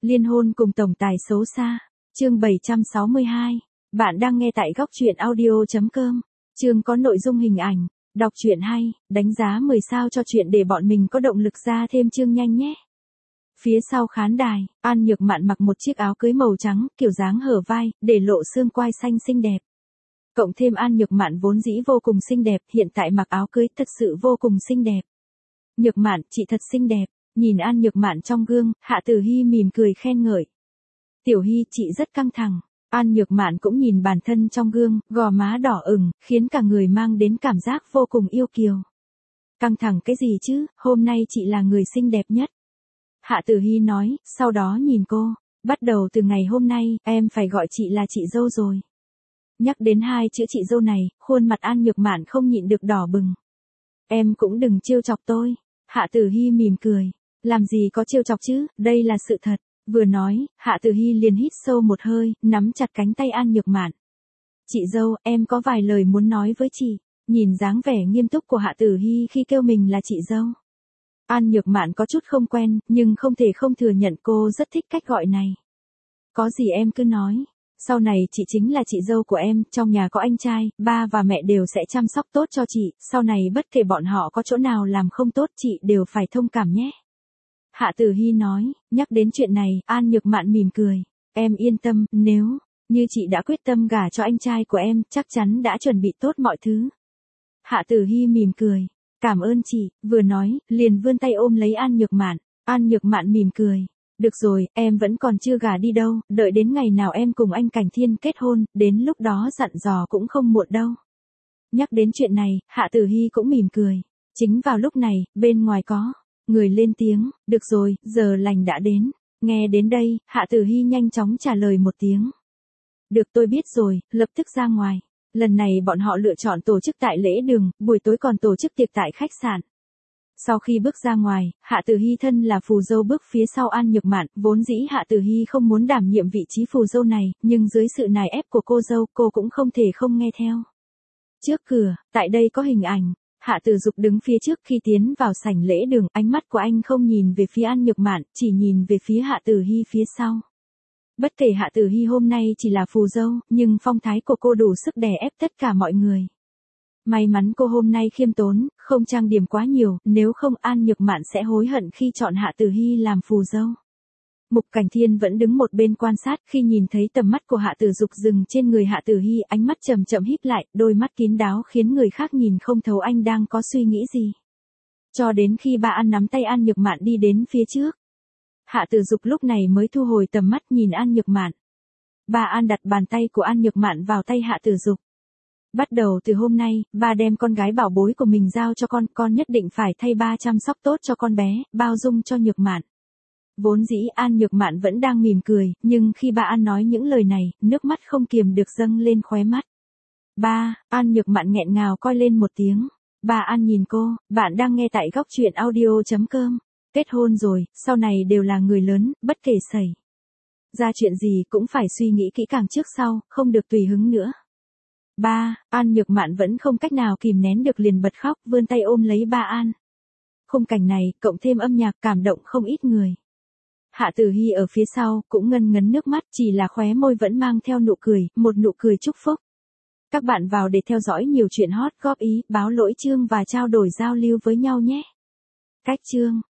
Liên hôn cùng tổng tài xấu xa. Chương 762. Bạn đang nghe tại góc truyện audio.com. Chương có nội dung hình ảnh. Đọc truyện hay, đánh giá 10 sao cho truyện để bọn mình có động lực ra thêm chương nhanh nhé. Phía sau khán đài, An Nhược Mạn mặc một chiếc áo cưới màu trắng, kiểu dáng hở vai, để lộ xương quai xanh xinh đẹp. Cộng thêm An Nhược Mạn vốn dĩ vô cùng xinh đẹp, hiện tại mặc áo cưới thật sự vô cùng xinh đẹp. Nhược Mạn, chị thật xinh đẹp. Nhìn An Nhược Mạn trong gương, Hạ Tử Hi mỉm cười khen ngợi. Tiểu Hi, chị rất căng thẳng. An Nhược Mạn cũng nhìn bản thân trong gương, gò má đỏ ửng, khiến cả người mang đến cảm giác vô cùng yêu kiều. Căng thẳng cái gì chứ, hôm nay chị là người xinh đẹp nhất. Hạ Tử Hi nói, sau đó nhìn cô. Bắt đầu từ ngày hôm nay, em phải gọi chị là chị dâu rồi. Nhắc đến hai chữ chị dâu này, khuôn mặt An Nhược Mạn không nhịn được đỏ bừng. Em cũng đừng trêu chọc tôi. Hạ Tử Hi mỉm cười. Làm gì có trêu chọc chứ, đây là sự thật. Vừa nói, Hạ Tử Hi liền hít sâu một hơi, nắm chặt cánh tay An Nhược Mạn. Chị dâu, em có vài lời muốn nói với chị. Nhìn dáng vẻ nghiêm túc của Hạ Tử Hi khi kêu mình là chị dâu. An Nhược Mạn có chút không quen, nhưng không thể không thừa nhận cô rất thích cách gọi này. Có gì em cứ nói. Sau này chị chính là chị dâu của em, trong nhà có anh trai, ba và mẹ đều sẽ chăm sóc tốt cho chị, sau này bất kể bọn họ có chỗ nào làm không tốt chị đều phải thông cảm nhé. Hạ Tử Hi nói, nhắc đến chuyện này, An Nhược Mạn mỉm cười. Em yên tâm, nếu như chị đã quyết tâm gả cho anh trai của em, chắc chắn đã chuẩn bị tốt mọi thứ. Hạ Tử Hi mỉm cười. Cảm ơn chị, vừa nói, liền vươn tay ôm lấy An Nhược Mạn. An Nhược Mạn mỉm cười. Được rồi, em vẫn còn chưa gả đi đâu, đợi đến ngày nào em cùng anh Cảnh Thiên kết hôn, đến lúc đó dặn dò cũng không muộn đâu. Nhắc đến chuyện này, Hạ Tử Hi cũng mỉm cười. Chính vào lúc này, bên ngoài có người lên tiếng, được rồi, giờ lành đã đến. Nghe đến đây, Hạ Tử Hi nhanh chóng trả lời một tiếng. Được, tôi biết rồi, lập tức ra ngoài. Lần này bọn họ lựa chọn tổ chức tại lễ đường, buổi tối còn tổ chức tiệc tại khách sạn. Sau khi bước ra ngoài, Hạ Tử Hi thân là phù dâu bước phía sau An Nhược Mạn, vốn dĩ Hạ Tử Hi không muốn đảm nhiệm vị trí phù dâu này, nhưng dưới sự nài ép của cô dâu, cô cũng không thể không nghe theo. Trước cửa, tại đây có hình ảnh, Hạ Tử Dục đứng phía trước khi tiến vào sảnh lễ đường, ánh mắt của anh không nhìn về phía An Nhược Mạn, chỉ nhìn về phía Hạ Tử Hi phía sau. Bất kể Hạ Tử Hi hôm nay chỉ là phù dâu, nhưng phong thái của cô đủ sức đè ép tất cả mọi người. May mắn cô hôm nay khiêm tốn, không trang điểm quá nhiều, nếu không An Nhược Mạn sẽ hối hận khi chọn Hạ Tử Hi làm phù dâu. Mục Cảnh Thiên vẫn đứng một bên quan sát, khi nhìn thấy tầm mắt của Hạ Tử Dục dừng trên người Hạ Tử Hi, ánh mắt chậm chậm híp lại, đôi mắt kín đáo khiến người khác nhìn không thấu anh đang có suy nghĩ gì. Cho đến khi bà An nắm tay An Nhược Mạn đi đến phía trước. Hạ Tử Dục lúc này mới thu hồi tầm mắt nhìn An Nhược Mạn. Bà An đặt bàn tay của An Nhược Mạn vào tay Hạ Tử Dục. Bắt đầu từ hôm nay, bà đem con gái bảo bối của mình giao cho con nhất định phải thay ba chăm sóc tốt cho con bé, bao dung cho Nhược Mạn. Vốn dĩ An Nhược Mạn vẫn đang mỉm cười, nhưng khi bà An nói những lời này, nước mắt không kiềm được dâng lên khóe mắt. Ba, An Nhược Mạn nghẹn ngào coi lên một tiếng. Bà An nhìn cô, bạn đang nghe tại góc truyện audio.com. Kết hôn rồi, sau này đều là người lớn, bất kể xảy ra chuyện gì cũng phải suy nghĩ kỹ càng trước sau, không được tùy hứng nữa. Ba, An Nhược Mạn vẫn không cách nào kìm nén được liền bật khóc, vươn tay ôm lấy ba An. Khung cảnh này, cộng thêm âm nhạc cảm động không ít người. Hạ Tử Hi ở phía sau, cũng ngân ngấn nước mắt, chỉ là khóe môi vẫn mang theo nụ cười, một nụ cười chúc phúc. Các bạn vào để theo dõi nhiều chuyện hot, góp ý, báo lỗi chương và trao đổi giao lưu với nhau nhé. Cách chương.